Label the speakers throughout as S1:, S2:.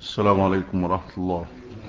S1: السلام عليكم ورحمة الله.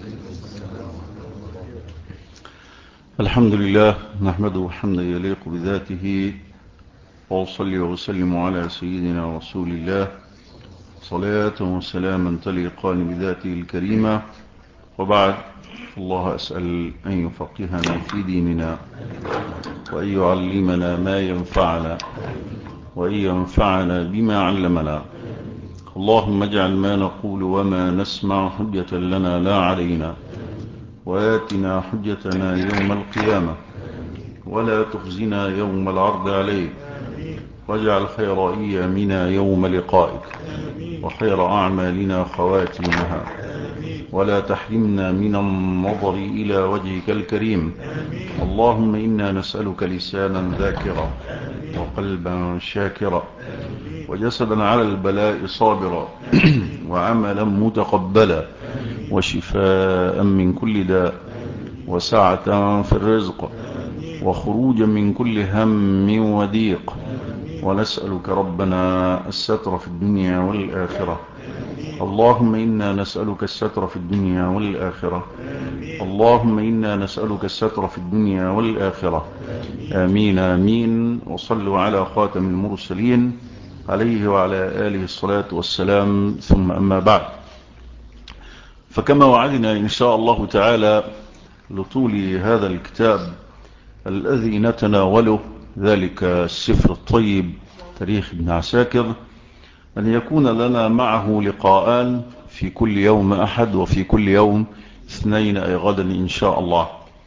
S1: الحمد لله نحمده حمدا يليق بذاته، وأصلي وأسلم على سيدنا رسول الله صلاة وسلاما تليقان بذاته الكريمة. وبعد، الله أسأل أن يفقهنا في ديننا، وأن يعلمنا ما ينفعنا، وأن ينفعنا بما علمنا. اللهم اجعل ما نقول وما نسمع حجة لنا لا علينا، وآتنا حجتنا يوم القيامة، ولا تخزنا يوم العرض عليك، واجعل خير أيامنا يوم لقائك، وخير أعمالنا خواتمها، ولا تحرمنا من النظر إلى وجهك الكريم. اللهم إنا نسألك لسانا ذاكرا، وقلبا شاكرا، وجسدا على البلاء صابرا، وعملا متقبلا، وشفاء من كل داء، وسعة في الرزق، وخروجا من كل هم وضيق. ونسألك ربنا الستر في الدنيا والآخرة. اللهم إنا نسألك الستر في الدنيا والآخرة. اللهم إنا نسألك الستر في الدنيا والآخرة. آمين آمين. وصلوا على خاتم المرسلين عليه وعلى آله الصلاة والسلام. ثم أما بعد، فكما وعدنا إن شاء الله تعالى لطول هذا الكتاب الذي نتناوله، ذلك السفر الطيب تاريخ ابن عساكر، أن يكون لنا معه لقاءان في كل يوم أحد، وفي كل يوم اثنين، أي غدا إن شاء الله.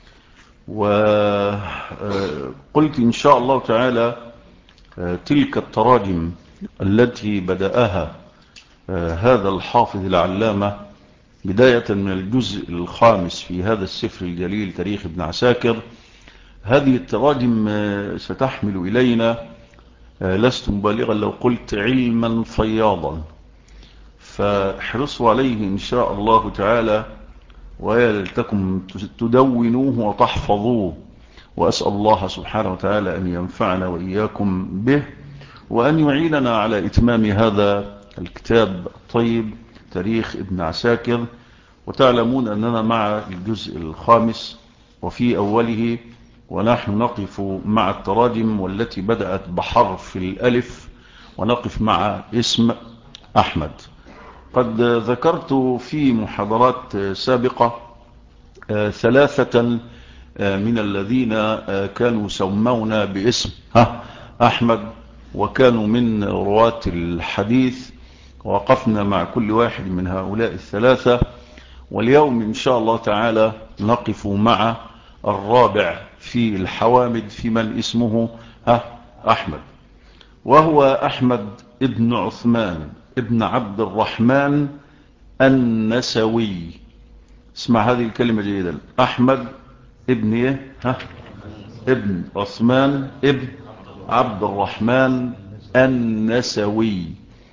S1: وقلت إن شاء الله تعالى تلك التراجم التي بدأها هذا الحافظ العلامة بداية من الجزء الخامس في هذا السفر الجليل تاريخ ابن عساكر، هذه التراجم ستحمل إلينا، لست مبالغا لو قلت، علما فياضا. فاحرصوا عليه إن شاء الله تعالى، ولتكن تدونوه وتحفظوه. وأسأل الله سبحانه وتعالى أن ينفعنا وإياكم به، وأن يعيننا على إتمام هذا الكتاب الطيب تاريخ ابن عساكر. وتعلمون أننا مع الجزء الخامس وفي أوله، ونحن نقف مع التراجم والتي بدأت بحرف الألف، ونقف مع اسم أحمد. قد ذكرت في محاضرات سابقة ثلاثة من الذين كانوا سمونا باسم أحمد، وكانوا من رواة الحديث، ووقفنا مع كل واحد من هؤلاء الثلاثة. واليوم إن شاء الله تعالى نقف مع الرابع في الحوامد، في من اسمه أحمد، وهو أحمد ابن عثمان ابن عبد الرحمن النسوي. اسمع هذه الكلمة جيدا: أحمد ابن ابن عثمان ابن عبد الرحمن النسوي.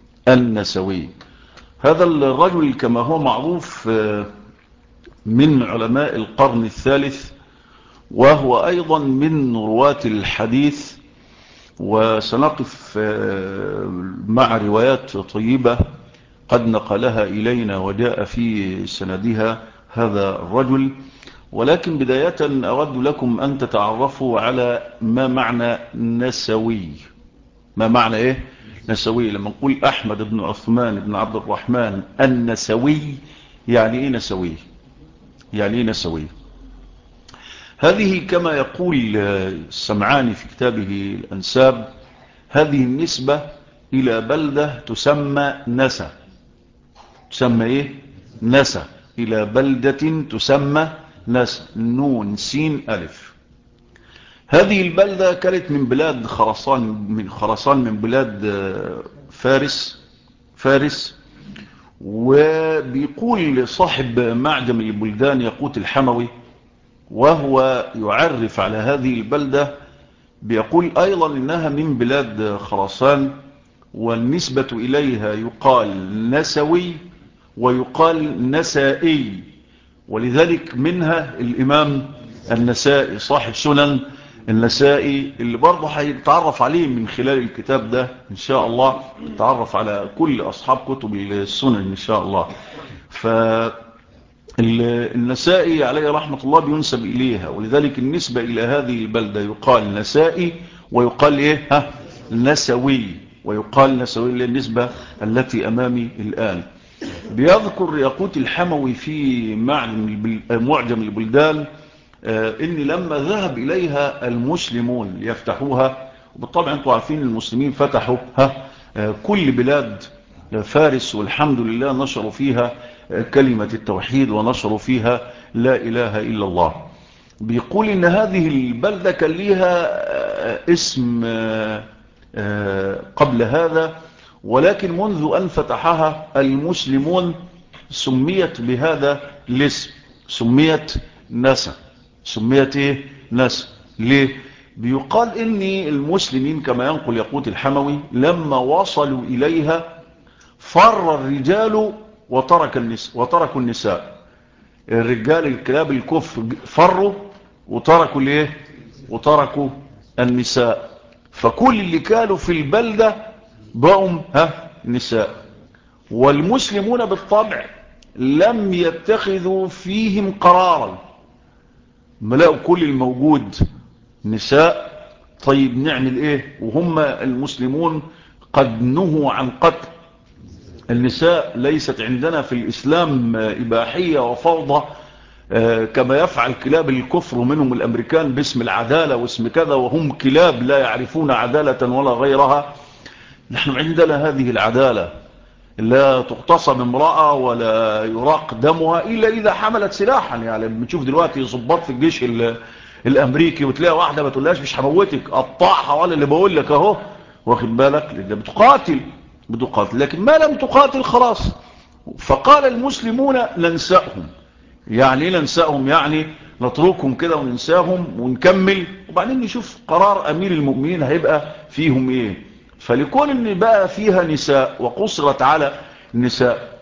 S1: هذا الرجل كما هو معروف من علماء القرن الثالث، وهو أيضا من رواة الحديث. وسنقف مع روايات طيبة قد نقلها إلينا وجاء في سندها هذا الرجل. ولكن بداية أود لكم أن تتعرفوا على ما معنى نسوي. ما معنى إيه نسوي؟ لما نقول أحمد بن عثمان بن عبد الرحمن النسوي، يعني إيه نسوي؟ يعني إيه نسوي؟ هذه كما يقول السمعاني في كتابه الأنساب، هذه النسبة إلى بلدة تسمى نسا. تسمى إيه؟ نسا. إلى بلدة تسمى نسا، نون سين ألف. هذه البلدة كانت من بلاد خراسان، من بلاد فارس. وبيقول صاحب معجم البلدان يقوت الحموي، وهو يعرف على هذه البلدة، بيقول أيضا إنها من بلاد خراسان، والنسبة إليها يقال نسوي ويقال نسائي. ولذلك منها الإمام النسائي صاحب سنن النسائي، اللي برضه هيتعرف عليه من خلال الكتاب ده إن شاء الله. نتعرف على كل أصحاب كتب السنن إن شاء الله. فالنسائي عليه رحمة الله بينسب إليها، ولذلك النسبة إلى هذه البلدة يقال نسائي ويقال إيه نسوي، ويقال نسوي للنسبة التي أمامي الآن. بيذكر ياقوت الحموي في معجم البلدان إن لما ذهب إليها المسلمون ليفتحوها، وبالطبع أنتم عارفين المسلمين فتحوا كل بلاد فارس، والحمد لله نشروا فيها كلمة التوحيد ونشروا فيها لا إله إلا الله. بيقول إن هذه البلدة كان ليها اسم قبل هذا، ولكن منذ أن فتحها المسلمون سميت بهذا الاسم، سميت نسا. سميت ايه نسا ليه؟ بيقال ان المسلمين كما ينقل ياقوت الحموي لما وصلوا اليها فر الرجال وتركوا النساء. الرجال الكلاب الكفر فروا وتركوا الايه وتركوا النساء، فكل اللي كانوا في البلدة بقوا نساء. والمسلمون بالطبع لم يتخذوا فيهم قرارا، ملأوا كل الموجود نساء. طيب نعمل ايه وهم المسلمون قد نهوا عن قتل النساء؟ ليست عندنا في الإسلام إباحية وفوضى كما يفعل كلاب الكفر منهم الأمريكان باسم العدالة واسم كذا، وهم كلاب لا يعرفون عدالة ولا غيرها. نحن عندنا هذه العدالة، لا تغتصب امرأة ولا يراق دمها إلا إذا حملت سلاحا. يعني بنشوف دلوقتي ضباط في الجيش الأمريكي وتلاقي واحدة ما تقولهاش مش هموتك قطعها، ولا اللي بقول لك اهو، واخد بالك، لأنها بتقاتل، لكن ما لم تقاتل خلاص. فقال المسلمون ننسأهم. يعني ايه ننسأهم؟ يعني نتركهم كده وننساهم ونكمل، وبعدين نشوف قرار أمير المؤمنين هيبقى فيهم ايه. فلكون ان بقى فيها نساء وقصرت على النساء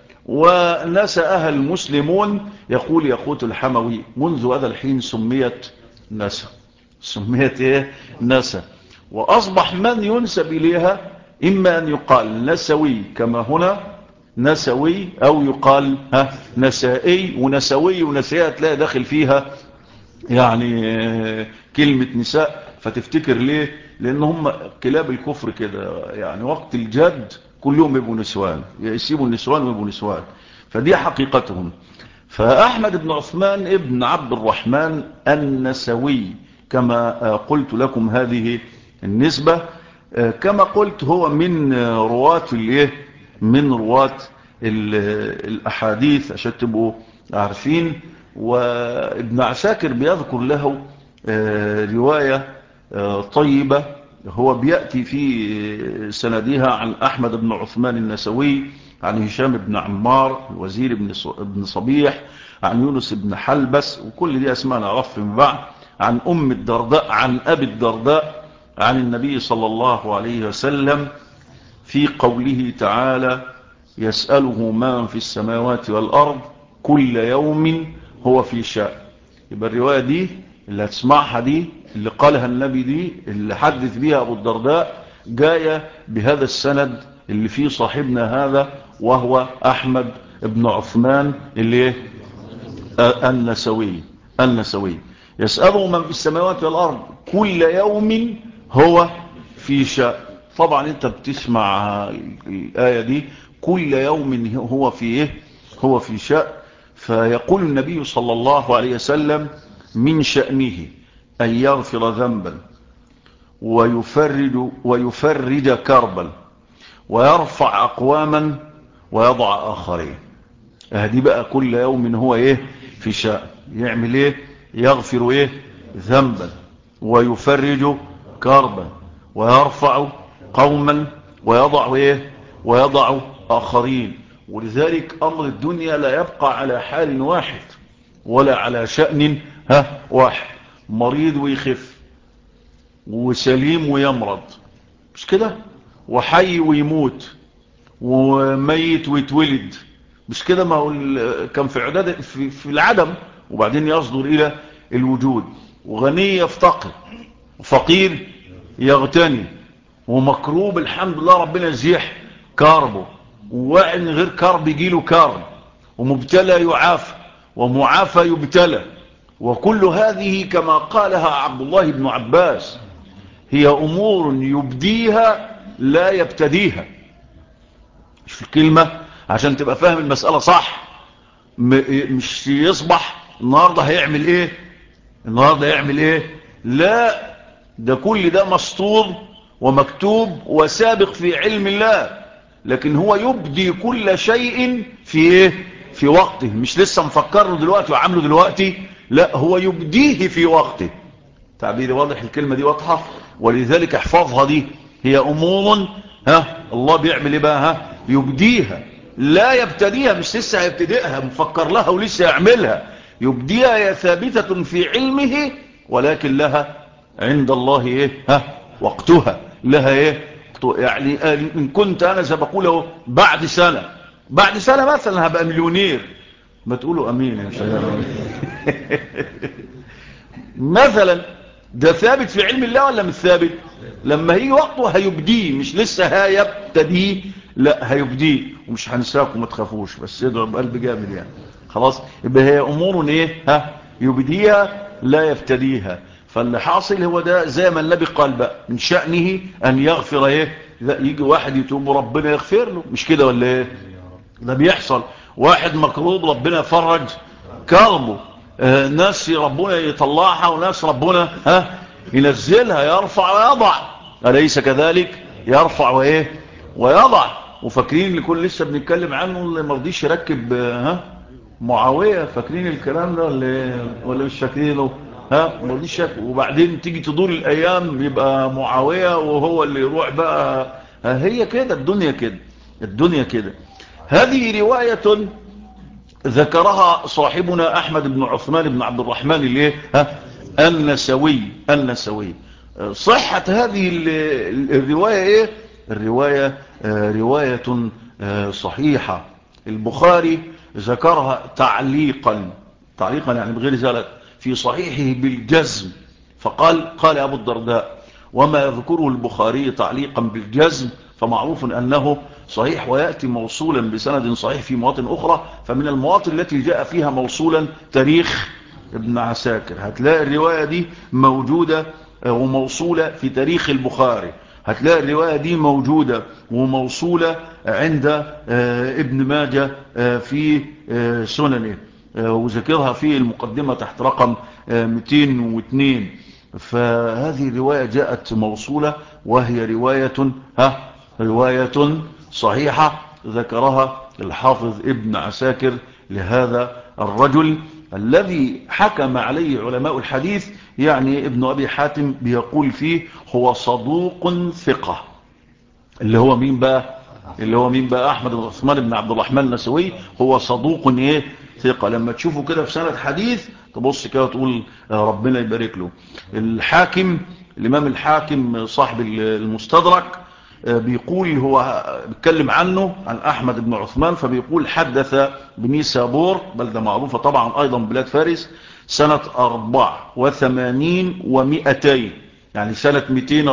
S1: ونسأها المسلمون، يقول ياقوت الحموي منذ هذا الحين سميت نسا. سميت ايه نسا. وأصبح من ينسب إليها إما أن يقال نسوي كما هنا نسوي، أو يقال نسائي. ونسوي ونسائية تلاقي داخل فيها يعني كلمة نساء، فتفتكر ليه؟ لأن هم كلاب الكفر كده، يعني وقت الجد كلهم يبقوا نسوان، يسيبوا النسوان ويبقوا نسوان، فدي حقيقتهم. فأحمد بن عثمان ابن عبد الرحمن النسوي كما قلت لكم هذه النسبة. كما قلت هو من رواة الأحاديث عشان تبقوا عارفين. وابن عساكر بيذكر له رواية طيبة، هو بيأتي في سندها عن أحمد بن عثمان النسوي عن هشام بن عمار الوزير بن صبيح عن يونس بن حلبس، وكل دي أسماء نعرف من بعد، عن أم الدرداء عن أبي الدرداء عن النبي صلى الله عليه وسلم في قوله تعالى يسأله من في السماوات والأرض كل يوم هو في شأن. يبقى الرواية دي اللي هتسمعها دي اللي قالها النبي دي اللي حدث بيها أبو الدرداء جاية بهذا السند اللي فيه صاحبنا هذا، وهو أحمد بن عثمان اللي النسوي. يسأله من في السماوات والأرض كل يوم هو في شأن. طبعا انت بتسمع الآية دي كل يوم هو في شأن. فيقول النبي صلى الله عليه وسلم من شأنه أن يغفر ذنبا ويفرج كربا ويرفع أقواما ويضع آخرين. هذه بقى كل يوم هو في شأن. يعمل يغفر ذنبا ويفرج كربا ويرفع قوما ويضع آخرين. ولذلك أمر الدنيا لا يبقى على حال واحد ولا على شأن واحد. مريض ويخف، وسليم ويمرض، مش كده؟ وحي ويموت، وميت ويتولد، مش كده؟ ما هو كان في عداد في العدم وبعدين يصدر إلى الوجود. وغني يفتقر، وفقير يغتني، ومكروب الحمد لله ربنا يزيح كاربه، وواعي من غير كارب يجيله كارب، ومبتلى يعافى ومعافى يبتلى. وكل هذه كما قالها عبد الله بن عباس هي أمور يبديها لا يبتديها. مش الكلمة عشان تبقى فاهم المسألة صح، مش يصبح النهاردة هيعمل ايه، النهاردة يعمل ايه، لا، ده كل ده مسطور ومكتوب وسابق في علم الله. لكن هو يبدي كل شيء في ايه، في وقته، مش لسه مفكره دلوقتي وعامله دلوقتي، لا، هو يبديه في وقته. تعبيري واضح؟ الكلمة دي واضحة، ولذلك احفظها دي. هي امور الله بيعمل ايه بقى، يبديها لا يبتديها، مش لسه هيبتدئها مفكر لها ولسه يعملها، يبديها، هي ثابتة في علمه، ولكن لها عند الله ايه، وقتها، لها ايه، يعني ان كنت انا زي بقوله بعد سنة، بعد سنة مثلا هبقى مليونير، ما تقولوا امين يا شباب. مثلا ده ثابت في علم الله ولا مش ثابت؟ لما هيجي وقته هيبديه، مش لسه هيبتديه، لا هيبديه، ومش هنساكم ما تخافوش، بس يدعو بقلب جامد يعني. خلاص، يبقى هي امور ايه، يبديها لا يبتديها. فاللي حاصل هو ده، زي ما النبي قال بقى من شأنه ان يغفر ايه، لا يجي واحد يتوب ربنا يغفر له، مش كده ولا ايه؟ ده بيحصل. واحد مكروب ربنا يفرج كربه، ناس ربنا يطلعها وناس ربنا ينزلها، يرفع ويضع، أليس كذلك؟ يرفع وايه ويضع. وفاكرين اللي كل لسه بنتكلم عنه اللي مرضيش يركب معاوية، فاكرين الكلام ده ولا مش فاكرينه؟ مرضيش يركب، وبعدين تيجي تدور الايام يبقى معاوية وهو اللي يروح بقى. هي كده الدنيا، كده الدنيا كده. هذه رواية ذكرها صاحبنا أحمد بن عثمان بن عبد الرحمن اللي النسوي. صحة هذه الرواية ايه، الرواية رواية صحيحة. البخاري ذكرها تعليقا يعني بغير ذلك في صحيحه بالجزم، قال أبو الدرداء: وما يذكره البخاري تعليقا بالجزم فمعروف أنه صحيح، ويأتي موصولا بسند صحيح في مواطن أخرى. فمن المواطن التي جاء فيها موصولا تاريخ ابن عساكر، هتلاقي الرواية دي موجودة وموصولة في تاريخ البخاري، هتلاقي الرواية دي موجودة وموصولة عند ابن ماجه في سننه، وذكرها في المقدمة تحت رقم 202. فهذه الرواية جاءت موصولة، وهي رواية صحيحة ذكرها الحافظ ابن عساكر لهذا الرجل الذي حكم عليه علماء الحديث. يعني ابن أبي حاتم بيقول فيه هو صدوق ثقة. اللي هو مين بقى أحمد بن عثمان بن عبد الرحمن النسوي، هو صدوق ايه، ثقة. لما تشوفه كده في سند حديث تبص كده وتقول ربنا يبارك له. الإمام الحاكم صاحب المستدرك بيقول، هو بيتكلم عنه عن أحمد بن عثمان، فبيقول: حدث بنيسابور، بلدة معروفة طبعا أيضا بلاد فارس، سنة 84 و200، يعني سنة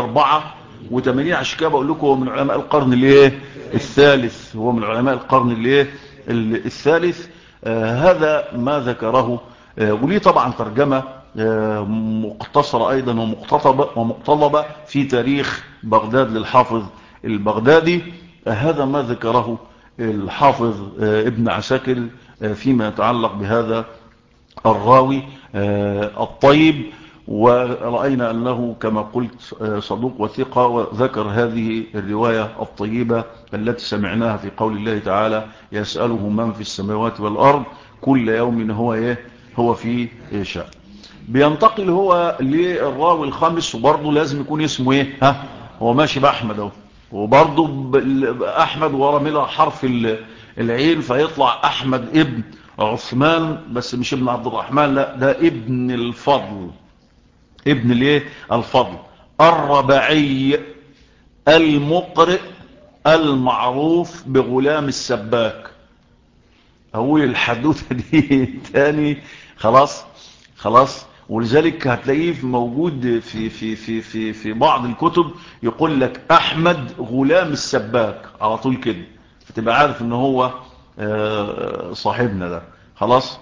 S1: 284. عشان كده بقول لكم هو من علماء القرن الثالث، هو من علماء القرن الثالث. هذا ما ذكره، وليه طبعا ترجمة مقتصرة أيضا ومقتضبة في تاريخ بغداد للحافظ البغدادي. هذا ما ذكره الحافظ ابن عساكر فيما يتعلق بهذا الراوي الطيب. ورأينا أنه كما قلت صدوق وثقة، وذكر هذه الرواية الطيبة التي سمعناها في قول الله تعالى: يسأله من في السماوات والأرض كل يوم هو في شأن. بينتقل هو للراوي الخامس، وبرضه لازم يكون اسمه ايه، هو ماشي بأحمد اهو، وبرضه أحمد ورا ملا حرف العين، فيطلع أحمد ابن عثمان، بس مش ابن عبد الرحمن، لا، ده ابن الفضل، ابن الفضل الربعي المقرئ المعروف بغلام السباك. أقول الحدوثة دي تاني، خلاص. ولذلك هتلاقيه موجود في بعض الكتب يقول لك أحمد غلام السباك على طول كده، فتبقى عارف ان هو صاحبنا ده. خلاص.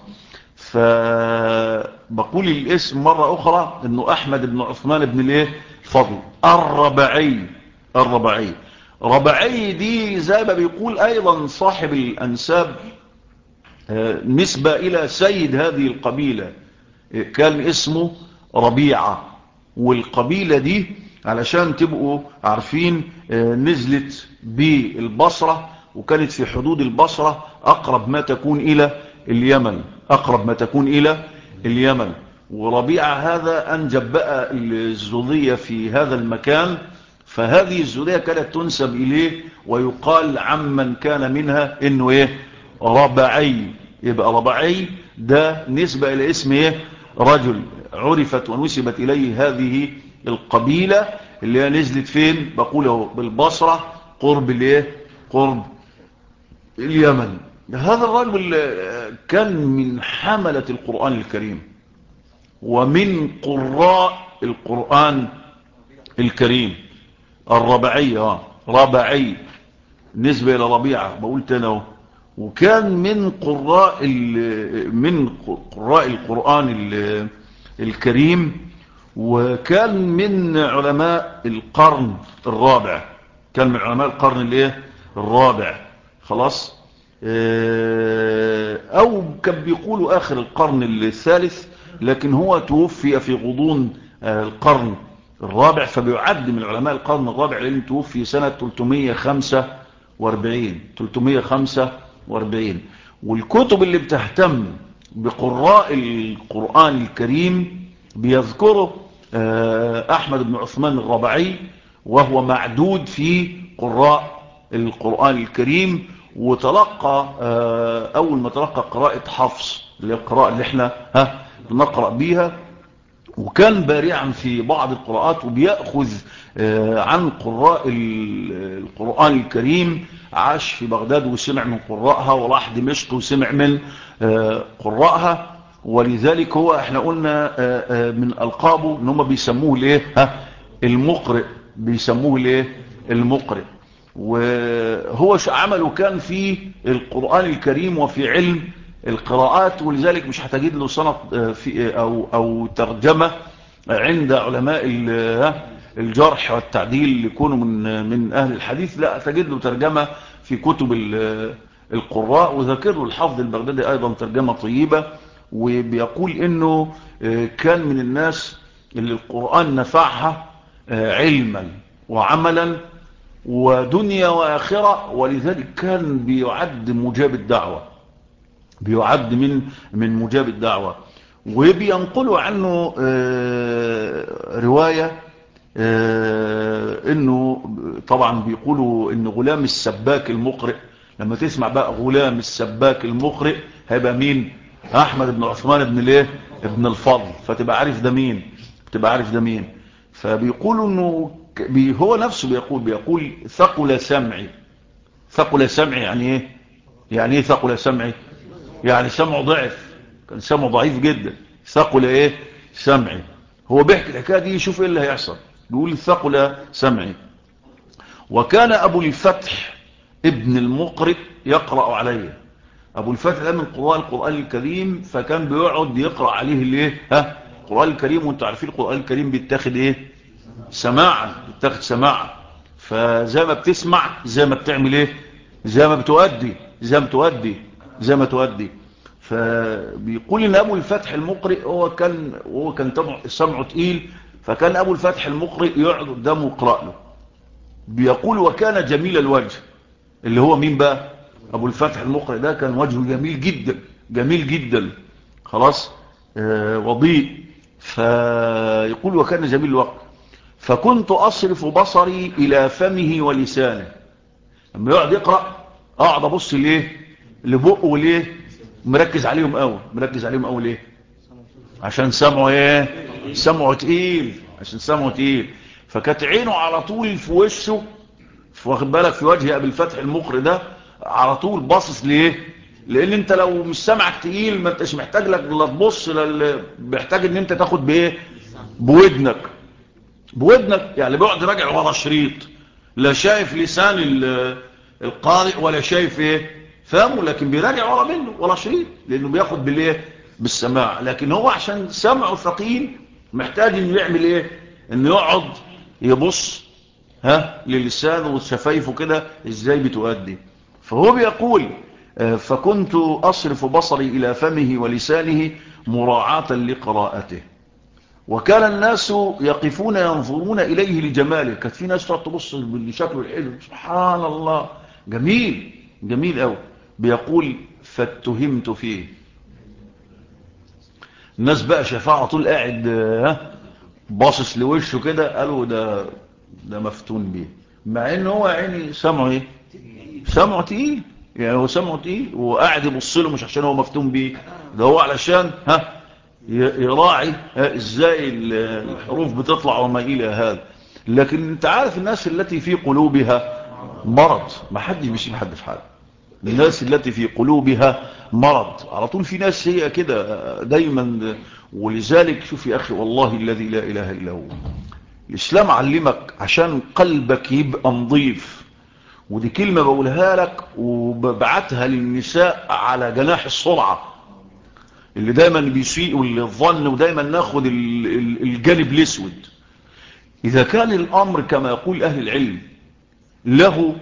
S1: فبقول الاسم مرة أخرى إنه أحمد بن عثمان بن الايه الفضل الربعي. الربعي ربعي دي زي ما بيقول أيضا صاحب الأنساب نسبة إلى سيد هذه القبيلة، كان اسمه ربيعة. والقبيلة دي علشان تبقوا عارفين نزلت بالبصرة، وكانت في حدود البصرة أقرب ما تكون إلى اليمن، أقرب ما تكون إلى اليمن. وربيعة هذا أنجب بقى الزودية في هذا المكان، فهذه الزودية كانت تنسب إليه، ويقال عمن كان منها إنه إيه ربعي. يبقى ربعي ده نسبة إلى اسم إيه رجل عرفت ونسبت إليه هذه القبيلة اللي هي نزلت فين بقوله بالبصرة قرب الإيه قرب اليمن. هذا الرجل كان من حملة القرآن الكريم ومن قراء القرآن الكريم. الربعي ربعي نسبة إلى ربيعة بقول تاني. وكان من قراء القرآن الكريم، وكان من علماء القرن الرابع. كان من علماء القرن الايه الرابع. خلاص. او كان بيقولوا اخر القرن الثالث، لكن هو توفي في غضون القرن الرابع، فبيعد من علماء القرن الرابع لأنه توفي سنة 345. والكتب اللي بتهتم بقراء القرآن الكريم بيذكره أحمد بن عثمان الربعي، وهو معدود في قراء القرآن الكريم. وتلقى أول ما تلقى قراءة حفص اللي هي القراءة اللي احنا بنقرأ بيها، وكان بارعا في بعض القراءات، وبيأخذ عن قراء القرآن الكريم. عاش في بغداد وسمع من قراءها، وراح دمشق وسمع من قراءها. ولذلك هو احنا قلنا من ألقابه ان هم بيسموه ليه المقرئ، بيسموه ليه المقرئ. وهو عمله كان في القرآن الكريم وفي علم القراءات، ولذلك مش هتجد له سنة في أو ترجمة عند علماء الجرح والتعديل اللي يكونوا من أهل الحديث، لا تجد له ترجمة في كتب القراء. وذكر له الحافظ البغدادي أيضا ترجمة طيبة، وبيقول إنه كان من الناس اللي القرآن نفعها علما وعملا ودنيا وآخرة، ولذلك كان بيعد مجاب الدعوة، بيعد من مجاب الدعوة. وبينقلوا عنه رواية انه طبعا بيقولوا ان غلام السباك المقرئ، لما تسمع بقى غلام السباك المقرئ هيبقى مين؟ احمد بن عثمان ابن الفضل. فتبقى عارف ده مين، تبقى عارف ده مين. فبيقولوا انه هو نفسه بيقول ثقل سمعي. ثقل سمعي يعني ايه؟ يعني ايه ثقل سمعي؟ يعني سمعه ضعف، كان سمعه ضعيف جدا. ثقل ايه سمعي. هو بيحكي الحكايه دي يشوف ايه اللي هيحصل. بيقول ثقل سمعي. وكان ابو الفتح ابن المقرئ يقرأ عليه. ابو الفتح ده من قراء القرآن الكريم، فكان بيقعد يقرأ عليه الايه القرآن الكريم. وانتوا عارفين القرآن الكريم بيتاخد ايه سماعا، بيتاخد سماعا. فزي ما بتسمع زي ما بتعمل ايه زي ما بتؤدي. فبيقول ان ابو الفتح المقرئ هو كان سمعه تقيل، فكان ابو الفتح المقرئ يقعد قدامه يقرأ له. بيقول وكان جميل الوجه. اللي هو مين بقى؟ ابو الفتح المقرئ ده كان وجهه جميل جدا، جميل جدا. خلاص. وضيء. فيقول وكان جميل الوجه، فكنت اصرف بصري الى فمه ولسانه. لما يقعد يقرأ اقعد ابص ليه لبقه وليه مركز عليهم قوي ليه؟ عشان سمعه ايه سمعه تقيل، عشان سمعه تقيل. فكانت عينه على طول في وشه، واخد بالك، في وجه ابي الفتح المقرئ ده على طول باصص ليه. لان انت لو مش سمعك تقيل ما انتش محتاج لك لا تبص، محتاج ان انت تاخد بايه بودنك يعني. بيقعد راجع ورا شريط، لا شايف لسان القارئ ولا شايف ايه فهمه، لكن بيراجع ورا منه ولا شريط، لانه بياخد بالايه؟ بالسماع. لكن هو عشان سمعه ثقيل محتاج انه يعمل ايه؟ انه يقعد يبص للسانه وشفايفه كده ازاي بتؤدي. فهو بيقول فكنت اصرف بصري الى فمه ولسانه مراعاة لقراءته، وكان الناس يقفون ينظرون اليه لجماله. كانت في ناس تقعد تبص لشكله الحلو، سبحان الله، جميل جميل قوي. بيقول فاتهمت فيه. الناس بقى شافاه على طول قاعد باصص لوشه كده، قالوا ده مفتون بيه، مع ان هو عيني سمعه ايه؟ سمعه تقيل. يعني هو سمعه تقيل وقاعد يبص له، مش عشان هو مفتون بيه، ده هو علشان يراعي ازاي الحروف بتطلع وما الى هذا. لكن انت عارف الناس التي في قلوبها مرض، ما حدش بيسيب حد في حاله. الناس التي في قلوبها مرض على طول، في ناس هي كده دايما. ولذلك شوف يا اخي، والله الذي لا اله الا هو، الاسلام علمك عشان قلبك يبقى نظيف. ودي كلمة بقولها لك وببعتها للنساء على جناح السرعة، اللي دايما بيسيئوا للظن ودايما ناخد الجانب الاسود. اذا كان الامر كما يقول اهل العلم له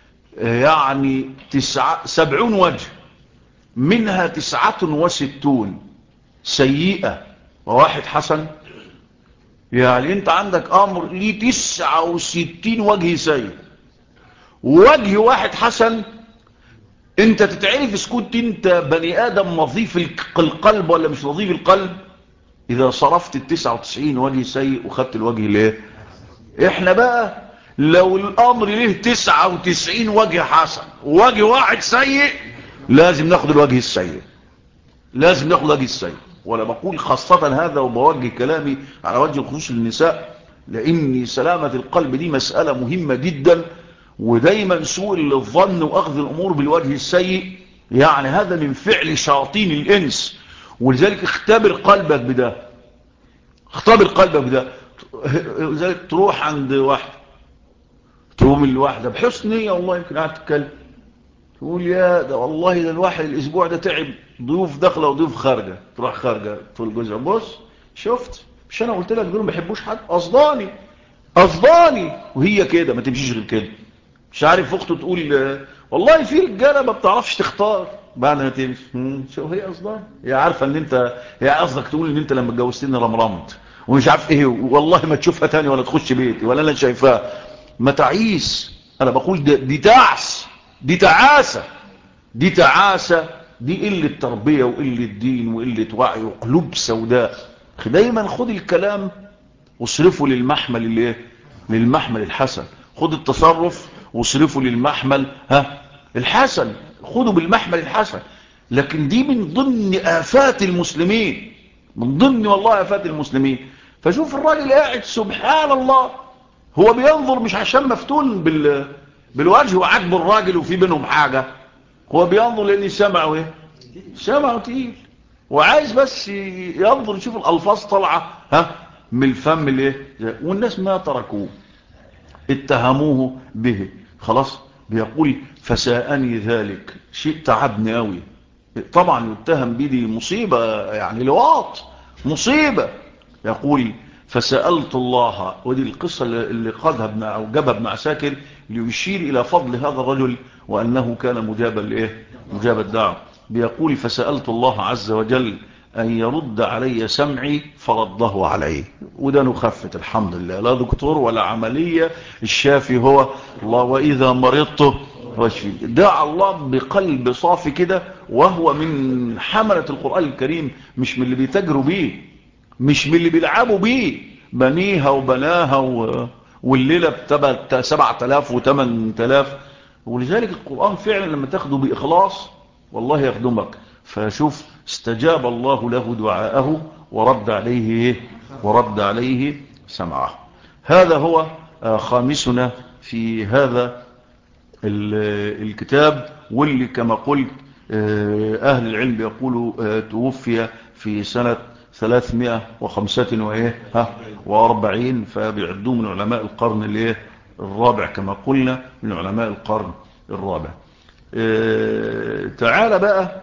S1: يعني 70 وجه، منها 69 سيئة وواحد حسن، يعني انت عندك امر ليه 69 وجه سيء ووجه واحد حسن. انت تتعرف اسكت انت بني ادم نظيف القلب ولا مش نظيف القلب اذا صرفت 99 وجه سيء وخدت الوجه ليه. احنا بقى لو الامر ليه 99 وجه حسن ووجه واحد سيء، لازم ناخد الوجه السيء، لازم ناخد وجه السيء. وانا بقول خاصة هذا وبوجه كلامي على وجه الخصوص للنساء، لان سلامة القلب دي مسألة مهمة جدا. ودايما سوء الظن واخذ الامور بالوجه السيء، يعني هذا من فعل شياطين الانس. ولذلك اختبر قلبك بده، اختبر قلبك بده. لذلك تروح عند واحد، تقوم الواحدة بحسن نية والله يمكن قاعد تتكلم، تقول يا ده والله ده الواحد الاسبوع ده تعب، ضيوف داخله وضيوف خارجه، تروح خارجه تقول جوزها بص شفت، مش انا قلت لك دول ما بيحبوش حد، قصداني قصداني، وهي كده ما تمشيش غير كده. مش عارف اخته تقول والله في رجاله ما بتعرفش تختار بعد ما تمشي، شو هي قصدها، هي عارفه ان انت، هي قصدك تقول ان انت لما اتجوزتني رمرمت ومش عارف ايه، والله ما تشوفها تاني ولا تخش بيتي ولا انا شايفاها. ما تعيس. انا بقول دي تعس، دي تعاسه، دي تعاسه، دي قله تربيه وقله دين وقله وعي وقلوب سوداء. دايما خد الكلام واصرفه للمحمل الايه؟ للمحمل الحسن. خد التصرف واصرفه للمحمل الحسن، خده بالمحمل الحسن. لكن دي من ضمن آفات المسلمين، من ضمن والله آفات المسلمين. فشوف الراجل قاعد سبحان الله، هو بينظر مش عشان مفتون بالوجه وعجب الراجل وفي بينهم حاجة، هو بينظر لأني سمعه ايه؟ سمعه تقيل، وعايز بس ينظر يشوف الألفاظ طالعة من الفم الايه. والناس ما تركوه، اتهموه به خلاص. بيقول فساءني ذلك، شيء تعبني قوي. طبعا يتهم به دي مصيبة، يعني لواط مصيبة. يقول فسألت الله، ودي القصة اللي قادها ابن أو جابها ابن عساكر ليشير إلى فضل هذا الرجل وأنه كان مجاب الإيه؟ مجاب الدعوة. بيقول فسألت الله عز وجل أن يرد علي سمعي فرده علي. وده نخفت الحمد لله، لا دكتور ولا عملية، الشافي هو الله، وإذا مرضته واشفي. دعا الله بقلب صافي كده، وهو من حملة القرآن الكريم، مش من اللي بيتجروا بيه، مش من اللي بيلعبوا بيه بنيها وبناها والليلة بتبقى 7000 و8000. ولذلك القرآن فعلا لما تاخده بإخلاص والله يخدمك. فشوف استجاب الله له دعاءه ورد عليه ورد عليه سمعه. هذا هو خامسنا في هذا الكتاب، واللي كما قلت أهل العلم يقولوا توفي في سنة 345، فبيعدوه من علماء القرن الرابع كما قلنا، من علماء القرن الرابع. تعال بقى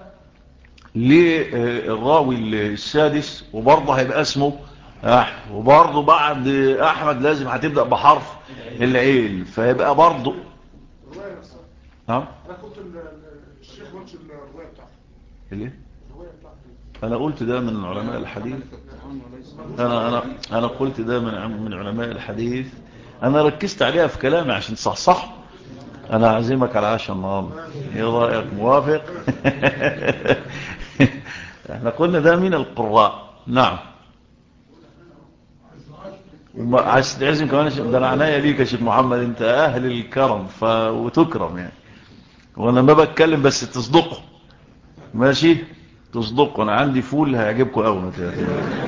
S1: للراوي السادس، وبرضه هيبقى اسمه أحمد، وبرضه بعد أحمد لازم هتبدأ بحرف العين، فيبقى برضه
S2: الرواية نفسها.
S1: ها
S2: أنا قلت الشيخ قلت الرواية بتاعته.
S1: ليه؟
S2: الرواية بتاعته.
S1: أنا قلت ده من علماء الحديث. أنا قلت ده من علماء الحديث. أنا ركزت عليها في كلامي عشان صح. أنا أعزمك على عشاء النهارده، إيه رأيك؟ موافق؟ احنا قلنا ده من القراء. نعم. عايز تعزم كمان؟ ده انا عناية ليك يا شيخ محمد، انت اهل الكرم وتكرم يعني. وانا ما بتكلم بس تصدقوا، ماشي؟ تصدقوا. انا عندي فول هيعجبكم قوي متهيألي.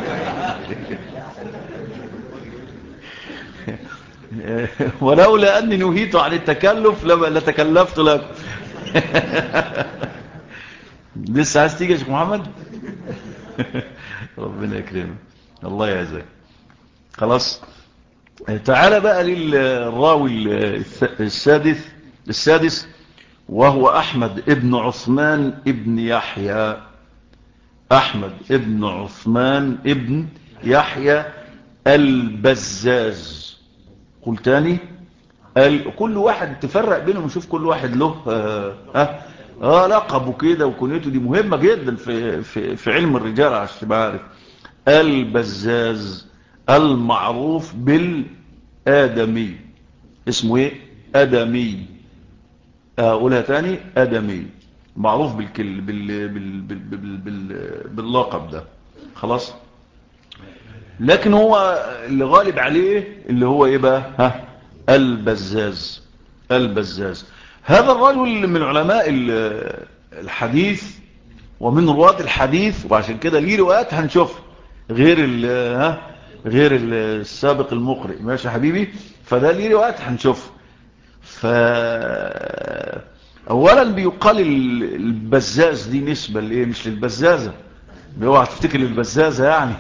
S1: ولولا اني نهيت عن التكلف لتكلفت لكم. لسه عايز تيجي يا شيخ محمد؟ ربنا يكرمك، الله يعزك. خلاص، تعال بقى للراوي السادس، وهو أحمد ابن عثمان ابن يحيى. أحمد ابن عثمان ابن يحيى البزاز. قل تاني، كل واحد تفرق بينهم، نشوف كل واحد له لقبه كده وكنيته، دي مهمة جدا في علم الرجال عشان تبقى عارف. البزاز المعروف بالآدمي. اسمه ايه؟ آدمي. اقولها تاني، آدمي، معروف باللقب ده. خلاص، لكن هو اللي غالب عليه اللي هو ايه بقى؟ البزاز. البزاز هذا الرجل من علماء الحديث ومن رواة الحديث، وعشان كده ليه روايات هنشوفها غير غير السابق المقرئ. ماشي يا حبيبي؟ فده ليه روايات هنشوفها. اولا بيقال البزاز دي نسبة لايه؟ مش للبزازة، اوعى تفتكر البزازة يعني.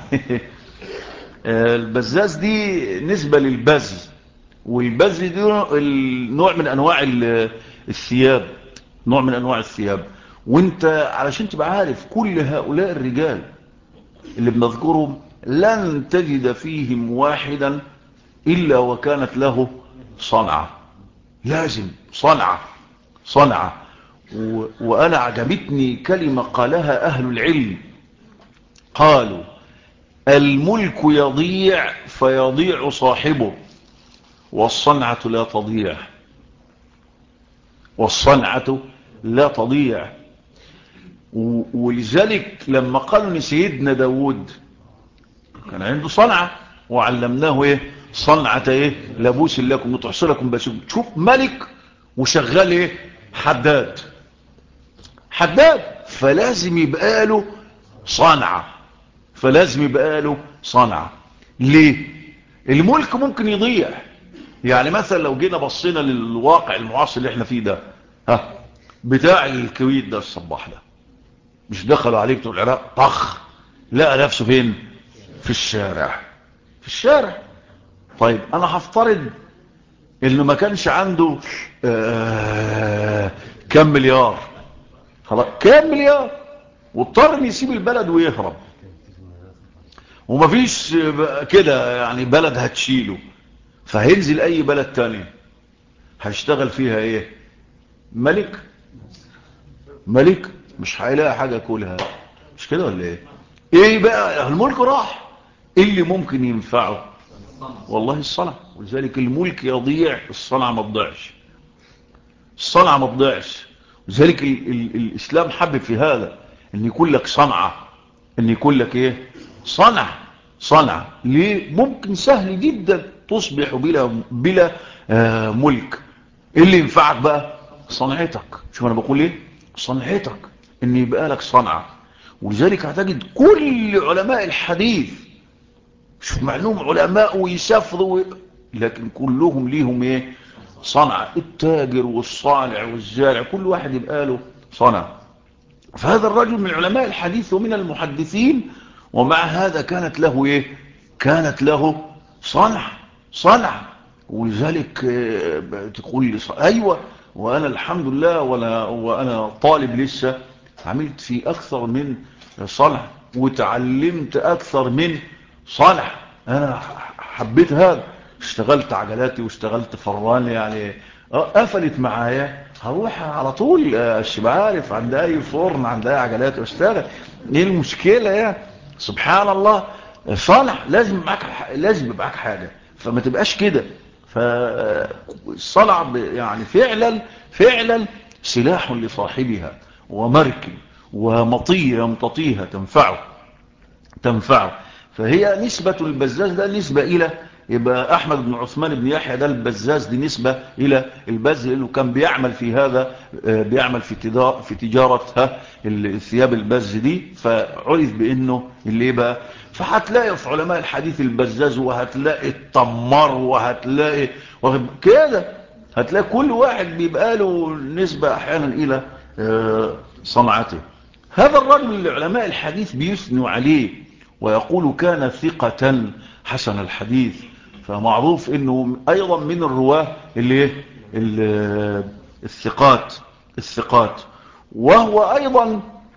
S1: البزاز دي نسبة للبز، والبز دي نوع من انواع الثياب، نوع من انواع الثياب. وانت علشان تبقى عارف كل هؤلاء الرجال اللي بنذكرهم لن تجد فيهم واحدا الا وكانت له صنعة، لازم صنعة. وانا عجبتني كلمة قالها اهل العلم، قالوا: الملك يضيع فيضيع صاحبه، والصنعة لا تضيع. والصنعة لا تضيع. ولذلك لما قالوا ان سيدنا داود كان عنده صنعة وعلمناه ايه؟ صنعة ايه؟ لبوس لكم وتحصلكم باسم. تشوف ملك وشغال ايه؟ حداد، فلازم يبقى له صنعة. ليه؟ الملك ممكن يضيع. يعني مثلا لو جينا بصينا للواقع المعاصر اللي احنا فيه ده، بتاع الكويت ده، الصباح ده، مش دخلوا عليه بتوع العراق طخ لقى نفسه فين؟ في الشارع. طيب انا هفترض انه ما كانش عنده كم مليار، خلاص كم مليار، واضطر ان يسيب البلد ويهرب، ومفيش كده يعني بلد هتشيله، فهينزل اي بلد تاني هيشتغل فيها ايه؟ ملك مش هيلاقي حاجة كلها، مش كده ولا ايه؟ ايه بقى؟ الملك راح، ايه اللي ممكن ينفعه؟ والله الصنعة. ولذلك الملك يضيع، الصنعة ما تضيعش. ولذلك الاسلام حبب في هذا، ان يكون لك صنعة، ان يكون لك ايه؟ صنعة. ليه؟ ممكن سهل جدا تصبح بلا ملك. ايه اللي ينفعك بقى؟ صنعتك. شوف انا بقول ايه؟ صنعتك، ان يبقى لك صنعة. ولذلك هتجد كل علماء الحديث، شوف معلوم علماء ويسافروا لكن كلهم ليهم ايه؟ صنعة. التاجر والصانع والزارع كل واحد يبقى له صنعة. فهذا الرجل من علماء الحديث ومن المحدثين، ومع هذا كانت له ايه؟ كانت له صنعة. ولذلك تقول لي ايوه، وأنا الحمد لله وأنا طالب لسه عملت في أكثر من صنعة وتعلمت أكثر من صنعة. أنا حبيت هذا، اشتغلت عجلاتي واشتغلت فران يعني قفلت معايا هروح على طول عارف عند أي فرن عند أي عجلات واشتغل. ايه المشكلة يعني؟ سبحان الله. صالح لازم يبقى معاك حاجة، فما تبقاش كده. فالصلع يعني فعلا سلاح لصاحبها ومركب ومطية يمتطيها تنفعه. فهي نسبة البزاز ده نسبة إلى، يبقى أحمد بن عثمان بن يحيى ده البزاز دي نسبة إلى البز اللي كان بيعمل في هذا، بيعمل في تجارة الثياب البز دي، فعرف بأنه اللي بقى. فهتلاقي في علماء الحديث البزاز، وهتلاقي التمر، وهتلاقي كده، هتلاقي كل واحد بيبقى له نسبة أحيانا إلى صنعته. هذا الرجل اللي علماء الحديث بيثنوا عليه ويقول كان ثقة حسن الحديث، فمعروف انه ايضا من الرواه الثقات. وهو ايضا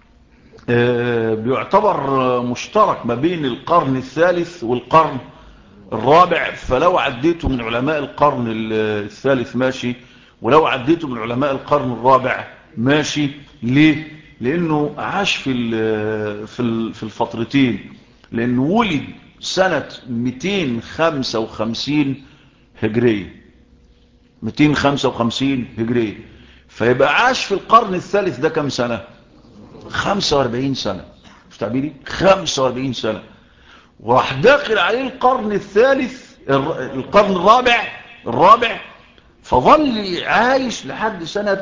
S1: بيعتبر مشترك ما بين القرن الثالث والقرن الرابع. فلو عديته من علماء القرن الثالث ماشي، ولو عديته من علماء القرن الرابع ماشي. ليه؟ لانه عاش في الفترتين، لانه ولد سنة 255 هجرية 255 هجرية. فيبقى عاش في القرن الثالث ده كم سنة؟ 45 سنة. مش تعبيري 45 سنة. وراح داخل عليه القرن الثالث، القرن الرابع، فظل عايش لحد سنة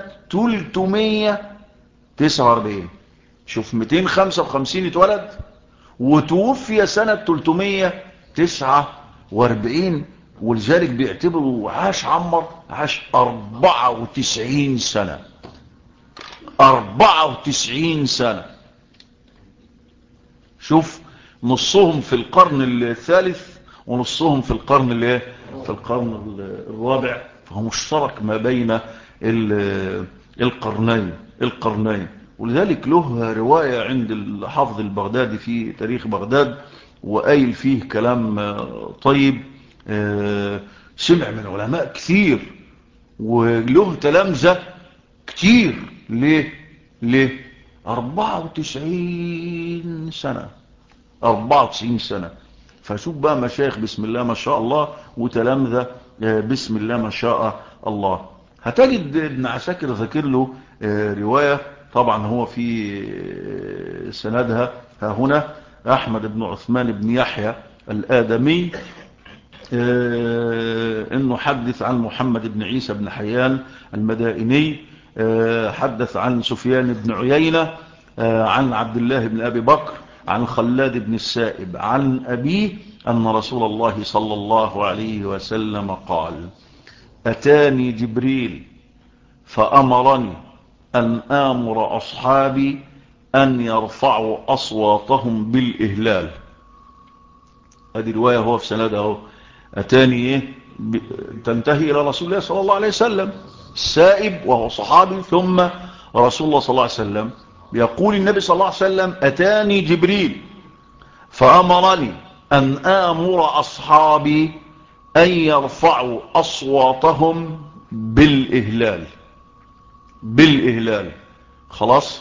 S1: 349. شوف 255 اتولد وتوفي سنة 349، ولذلك بيعتبروا عاش 94 سنة. 94 سنة. شوف، نصهم في القرن الثالث ونصهم في القرن الرابع. فهو مشترك ما بين القرنين. ولذلك له رواية عند الحافظ البغدادي في تاريخ بغداد، وقايل فيه كلام طيب. سمع من علماء كثير وله تلامذة كتير. ليه 94 سنة. 94 سنة. فشوف بقى مشايخ بسم الله ما شاء الله، وتلامذة بسم الله ما شاء الله. هتجد ابن عساكر ذكر له رواية، طبعا هو في سندها ها هنا أحمد بن عثمان بن يحيى الآدمي، انه حدث عن محمد بن عيسى بن حيان المدائني، حدث عن سفيان بن عيينة، عن عبد الله بن أبي بكر، عن خلاد بن السائب عن أبيه أن رسول الله صلى الله عليه وسلم قال: أتاني جبريل فأمرني أن آمر أصحابي أن يرفعوا أصواتهم بالإهلال. هذه رواية هو في سندها. أتاني تنتهي إلى رسول الله صلى الله عليه وسلم، السائب وهو صحابي، ثم رسول الله صلى الله عليه وسلم. يقول النبي صلى الله عليه وسلم: أتاني جبريل فأمرني أن آمر أصحابي أن يرفعوا أصواتهم بالإهلال. خلاص.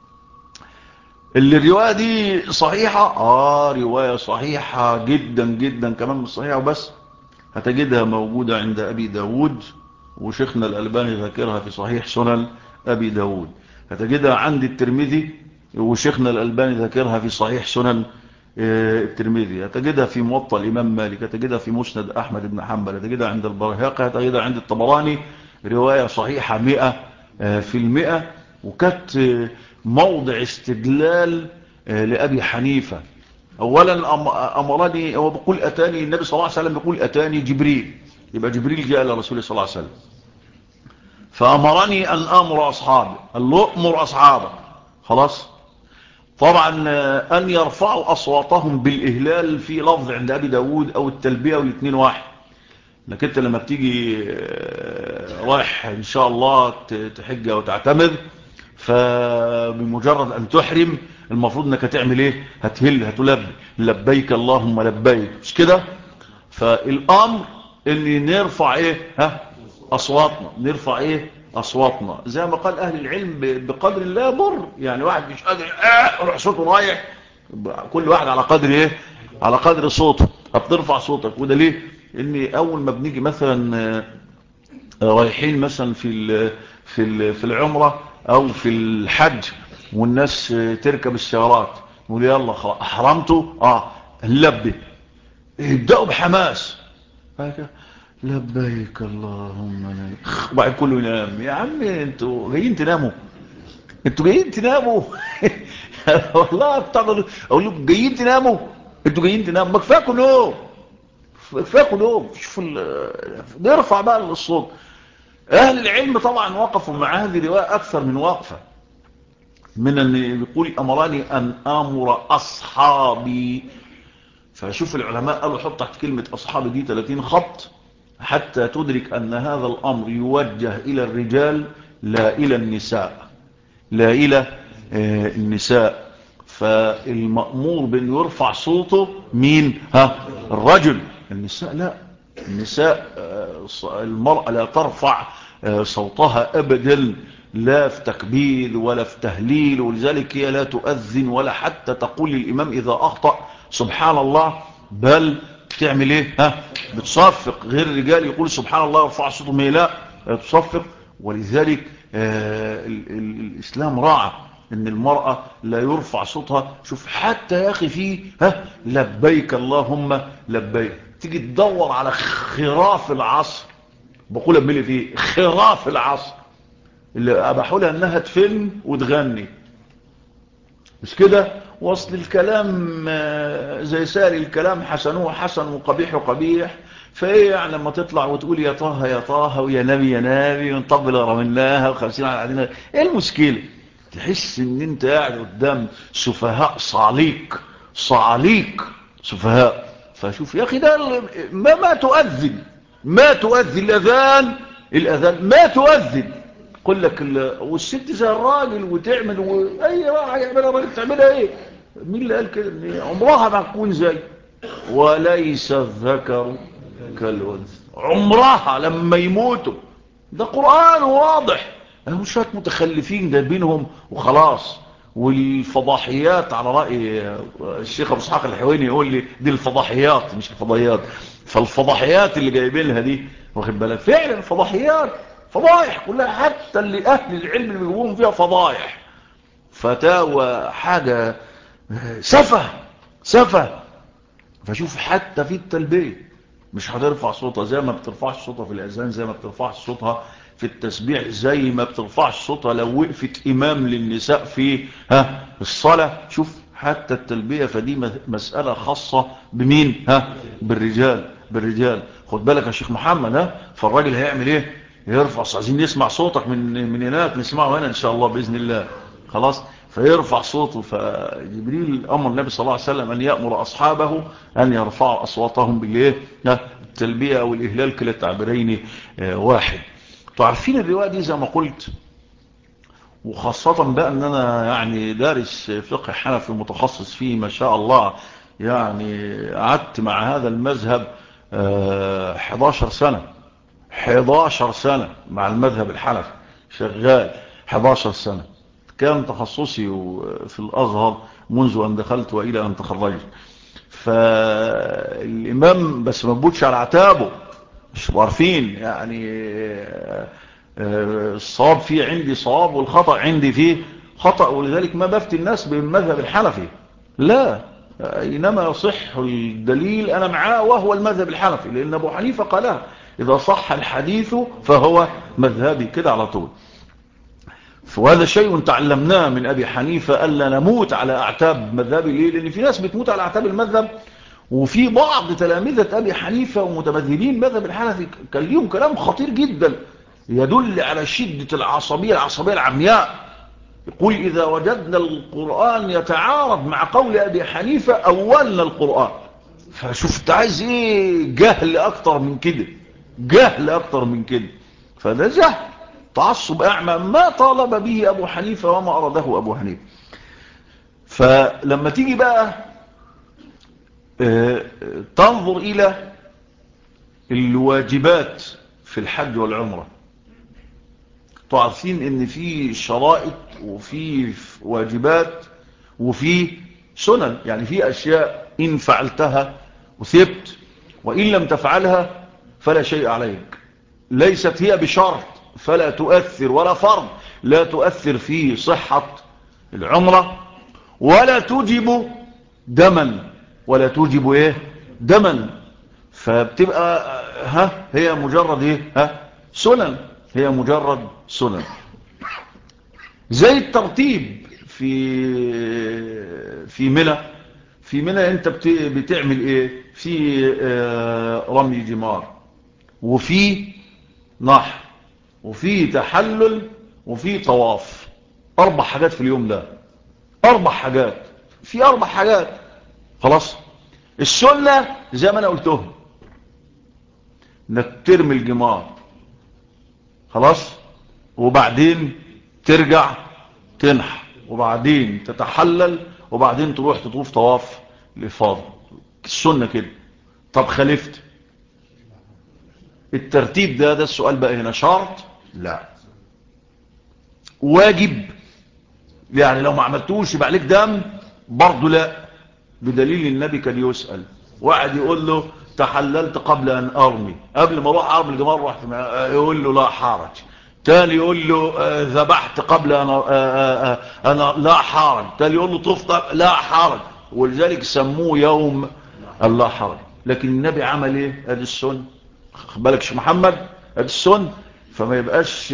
S1: الرواية دي صحيحة. رواية صحيحة جدا جدا، كمان مش صحيحة وبس، هتجدها موجودة عند أبي داود، وشيخنا الألباني ذكرها في صحيح سنن أبي داود. هتجدها عند الترمذي، وشيخنا الألباني ذكرها في صحيح سنن الترمذي. هتجدها في موطأ الإمام مالك، هتجدها في مسند أحمد بن حنبل، هتجدها عند البرهقي، هتجدها عند الطبراني. رواية صحيحة 100%. وكانت موضع استدلال لأبي حنيفة. أولا أمرني، هو بيقول أتاني النبي صلى الله عليه وسلم، بيقول أتاني جبريل، يبقى جبريل جاء لرسول صلى الله عليه وسلم. فأمرني أن أمر أصحابي، قال له أمر أصحابك. خلاص. طبعا أن يرفعوا أصواتهم بالإهلال في لفظ عند أبي داود أو التلبية، والاثنين واحد. لكن انت لما بتيجي رايح ان شاء الله تحج او تعتمر، فبمجرد ان تحرم المفروض انك هتعمل ايه؟ هتلبي لبيك اللهم لبيك، مش كده؟ فالامر ان نرفع ايه؟ اصواتنا، نرفع ايه؟ اصواتنا زي ما قال اهل العلم بقدر لا يضر. يعني واحد مش قادر روح صوته رايح، كل واحد على قدر ايه؟ على قدر صوته. بترفع صوتك. وده ليه؟ ان اول ما بنيجي مثلا رايحين مثلا في العمرة او في الحج والناس تركب السيارات، يقول يلا احرمتوا نلبي، يبدأوا بحماس لبيك اللهم لبيك، وبعد كله ينام. يا عم انتوا جايين تناموا؟ انتوا جايين تناموا؟ والله بتعملوا اقول لكم جايين تناموا؟ انتوا جايين تناموا؟ ما كفاكوا نوم، كفاكوا نوم. شوفوا نرفع بقى الصوت. اهل العلم طبعا وقفوا مع هذه الروايه اكثر من وقفه، من ان يقول امرني ان امر اصحابي. فشوف العلماء قالوا حط تحت كلمه اصحابي دي 30 خط حتى تدرك ان هذا الامر يوجه الى الرجال لا الى النساء، لا الى النساء. فالمأمور بأن يرفع صوته مين؟ الرجل. النساء لا، النساء المرأة لا ترفع صوتها أبدا، لا في تكبير ولا في تهليل، ولذلك هي لا تؤذن ولا حتى تقول للإمام إذا أخطأ سبحان الله، بل بتعمل ايه؟ بتصفق. غير الرجال يقول سبحان الله يرفع صوتهم، هي لا تصفق. ولذلك الإسلام راعى ان المرأة لا يرفع صوتها. شوف حتى يا اخي فيه لبيك اللهم لبيك، تيجي تدور على خراف العصر، بقول ابملي فيه خراف العصر اللي اباحوا لها انها تفن وتغني، مش كده؟ وصل الكلام زي سائر الكلام حسنه حسن وقبيحه قبيح. فايه يعني لما تطلع وتقول يا طه يا طه ويا نبي يا نبي ونطبل رميناها و50 على عدنا، ايه المشكله؟ تحس ان انت قاعد قدام سفهاء صعليك، صعليك سفهاء. فشوف يا اخي ده ما تؤذن، ما تؤذن الاذان ما تؤذن. قل لك والست زي الراجل وتعمل اي راحه يعملها الراجل تعملها ايه؟ مين اللي قال كده؟ ان عمرها ما تكون زي وليس الذكر كالانثى، عمرها لما يموتوا. ده قرآن واضح، مش هات متخلفين ده بينهم وخلاص. والفضاحيات على رأي الشيخ ابو اسحاق الحويني يقول لي دي الفضاحيات مش الفضايات. فالفضاحيات اللي جايبينها دي واخد بالك فعلا فضاحيات، فضايح كلها، حتى اللي اهل العلم اللي بيجيبوهم فيها فضايح، فتاوى حاجة سفه سفه. فشوف حتى في التلبية مش هترفع صوتها زي ما بترفعش صوتها في الأذان، زي ما بترفعش صوتها في التسبيح، زي ما بترفعش صوتها لو وقفت إمام للنساء في الصلاة. شوف حتى التلبية، فدي مسألة خاصة بمين؟ بالرجال. خد بالك يا شيخ محمد، فالراجل هيعمل ايه؟ يرفع. عايزين نسمع صوتك من هناك، نسمعه هنا ان شاء الله بإذن الله. خلاص، فيرفع صوته. فجبريل أمر النبي صلى الله عليه وسلم أن يأمر أصحابه أن يرفعوا أصواتهم بالإيه؟ التلبية أو الإهلال، كلا التعبيرين واحد. تعرفين الرواية دي زي ما قلت، وخاصة بقى أن أنا يعني دارس فقه حنفي متخصص فيه ما شاء الله، يعني قعدت مع هذا المذهب 11 سنة 11 سنة مع المذهب الحنفي، شغال 11 سنة. كان تخصصي في الأزهر منذ أن دخلت وإلى أن تخرجت. فالإمام بس ما بوتش على عتابه، مش عارفين يعني الصواب فيه عندي صواب والخطأ عندي فيه خطأ. ولذلك ما بفتي الناس بالمذهب الحنفي، لا، إنما يصح الدليل أنا معاه وهو المذهب الحنفي، لأن أبو حنيفة قالها إذا صح الحديث فهو مذهبي كده على طول. وهذا شيء تعلمناه من أبي حنيفة ألا نموت على أعتاب مذهبي. ليه؟ لأن في ناس بتموت على أعتاب المذهب، وفي بعض تلامذة أبي حنيفة ومتمذهبين مذهب الحنفي كان ليهم كلام خطير جدا يدل على شدة العصبية العمياء. يقول إذا وجدنا القرآن يتعارض مع قول أبي حنيفة أولنا القرآن. فشفت عايز إيه؟ جهل أكتر من كده، جهل أكتر من كده. فده جهل تعصب أعمى ما طالب به أبو حنيفة وما أراده أبو حنيفة. فلما تيجي بقى تنظر إلى الواجبات في الحج والعمرة، تعرفين ان في شرائط وفي واجبات وفي سنن، يعني في أشياء إن فعلتها وثبت، وإن لم تفعلها فلا شيء عليك، ليست هي بشرط فلا تؤثر، ولا فرض لا تؤثر في صحة العمرة، ولا توجب دما، ولا توجب ايه دما. فبتبقى هي مجرد ايه سنن، هي مجرد سنن. زي الترتيب في منى. في منى انت بتعمل ايه؟ في رمي جمار، وفي نحر، وفي تحلل، وفي طواف. 4 حاجات في اليوم ده، 4 حاجات، في 4 حاجات. خلاص. السنة زي ما انا قلتهم انك ترمي الجمار، خلاص، وبعدين ترجع تنحر، وبعدين تتحلل، وبعدين تروح تطوف طواف الإفاضة. السنة كده. طب خالفت الترتيب ده السؤال بقى هنا، شرط؟ لا. واجب؟ يعني لو ما عملتوش يبقى عليك دم؟ برضه لا، بدليل النبي كان يسأل واحد يقول له تحللت قبل أن أرمي، قبل ما أروح أرمي الجمار رحت، يقول له لا حرج. تاني يقول له ذبحت قبل أنا لا حرج. تاني يقول له طفت لا حرج. ولذلك سموه يوم اللا حرج. لكن النبي عمل ايه؟ ادي السنة. خد بالك شيخ محمد، ادي السنة. فما يبقاش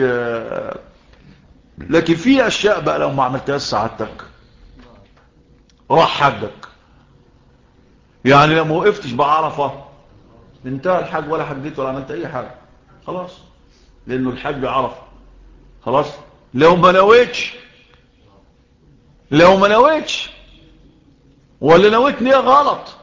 S1: لكن في اشياء بقى لو ما عملتهاش سعادتك راح حجك. يعني لو ما وقفتش بعرفة انتهى الحج، ولا حجيت ولا عملت اي حاجة، خلاص، لانه الحج عرفة. خلاص. لو ما نويتش ولا نويت نية غلط،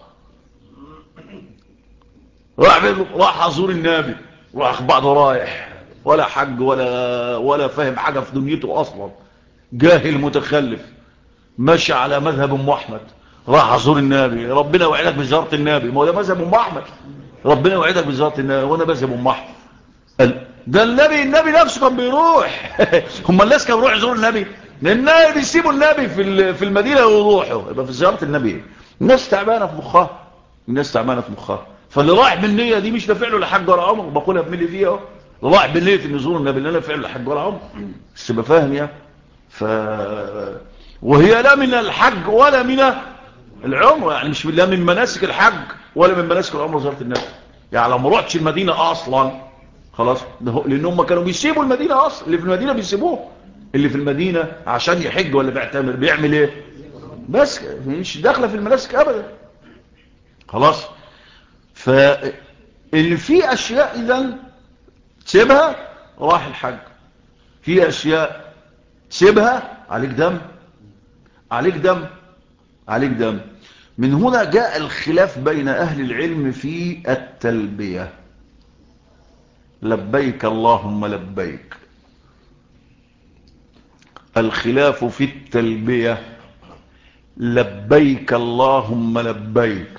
S1: راح ازور النبي، راح بعده رايح ولا حج ولا فاهم حاجة في دنيته اصلا، جاهل متخلف ماشي على مذهب ام احمد، راح ازور النبي. ربنا وعدك بزيارة النبي، ما هو ده مذهب ام احمد. ربنا وعدك بزيارة النبي وانا مذهب ام احمد. ده النبي نفسه كان بيروح. هم الناس كانوا بيروحوا يزوروا النبي؟ النبي بيسيبوا النبي في المدينة ويروحوا. يبقى في زيارة النبي الناس تعبانة في مخها، الناس تعبانة في مخها. فاللي رايح بالنية دي مش نافع له لا حج ولا عمر، بقولها بملي فيها اهو. اللي رايح بالنية ان يزور النبي لا نافع له لا حج ولا عمر، بس تبقى فاهم يا وهي لا من الحج ولا من العمر، يعني مش لا من مناسك الحج ولا من مناسك العمر زيارة النبي. يعني لو ما رحتش المدينة اصلا خلاص، لان هم كانوا بيسيبوا المدينة اصلا، اللي في المدينة بيسيبوه، اللي في المدينة عشان يحج ولا بيعتمر بيعمل ايه؟ بس مش داخله في المناسك ابدا. خلاص. فاللي في اشياء اذا تسيبها راح الحج، في اشياء تسيبها عليك دم، عليك دم، عليك دم. من هنا جاء الخلاف بين اهل العلم في التلبية. لبيك اللهم لبيك. الخلاف في التلبية لبيك اللهم لبيك.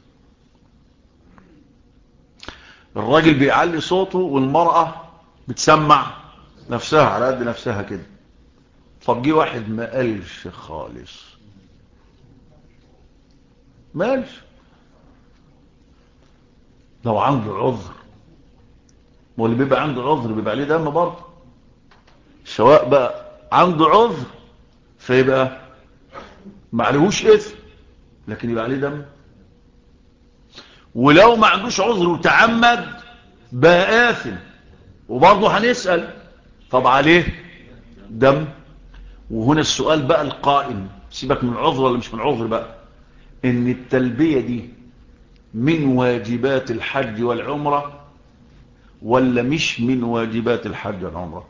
S1: الراجل بيعلي صوته والمرأة بتسمع نفسها على قد نفسها كده. طب جه واحد ما قالش خالص، ما قالش، لو عنده عذر، واللي بيبقى عنده عذر بيبقى عليه دم برضه، سواء بقى عنده عذر فيبقى ما عليهوش اثم لكن يبقى عليه دم، ولو ما عندوش عذر وتعمد بقى آثم وبرضه هنسأل طب عليه دم. وهنا السؤال بقى القائم، سيبك من عذر ولا مش من عذر بقى، ان التلبية دي من واجبات الحج والعمرة ولا مش من واجبات الحج والعمرة؟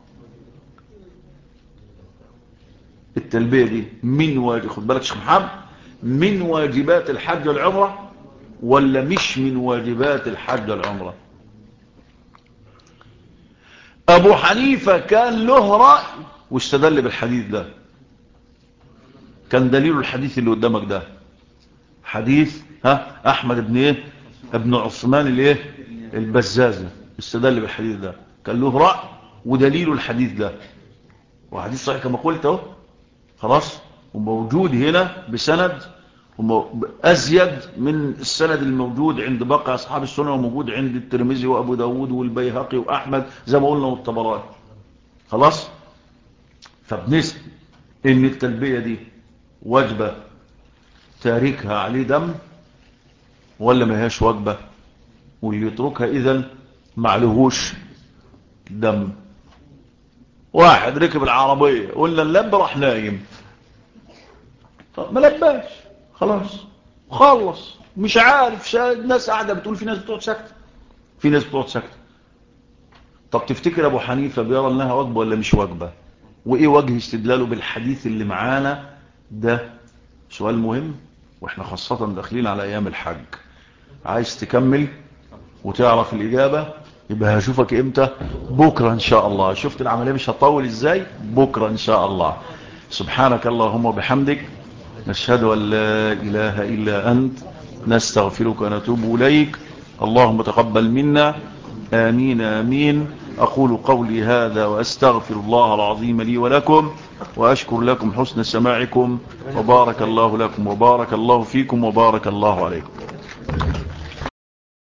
S1: التلبية دي من واجب، خد بالك شيخ محمد، من واجبات الحج والعمرة ولا مش من واجبات الحج والعمرة؟ أبو حنيفة كان له رأي واستدل بالحديث ده. كان دليل الحديث اللي قدامك ده حديث أحمد بن إيه ابن عثمان الايه البزازة، استدل بالحديث ده، كان له رأي ودليل الحديث ده، وحديث صحيح كما قلت اهو خلاص، وموجود هنا بسند أزيد من السند الموجود عند باقي أصحاب السنة، وموجود عند الترمذي وأبو داود والبيهقي وأحمد زي ما قلنا والطبراني. خلاص. فبنسب إن التلبية دي وجبة تاركها عليه دم ولا ما هيش وجبة، واللي يتركها إذن معلهوش دم. واحد ركب العربية قلنا اللب راح نايم، طب ما لباش خلاص خلص، مش عارف، الناس قاعدة بتقول، في ناس بتقعد ساكتة، في ناس بتقعد ساكتة. طب تفتكر أبو حنيفة بيرى أنها وجبة ولا مش وجبة؟ وإيه وجه استدلاله بالحديث اللي معانا ده؟ سؤال مهم، وإحنا خاصة داخلين على أيام الحج. عايز تكمل وتعرف الإجابة يبقى هشوفك إمتى؟ بكرة إن شاء الله. شفت العملية مش هتطول إزاي؟ بكرة إن شاء الله. سبحانك اللهم وبحمدك، نشهد أن لا إله إلا أنت، نستغفرك ونتوب إليك. اللهم تقبل منا، آمين آمين. أقول قولي هذا وأستغفر الله العظيم لي ولكم، وأشكر لكم حسن سماعكم، وبارك الله لكم وبارك الله فيكم وبارك الله عليكم.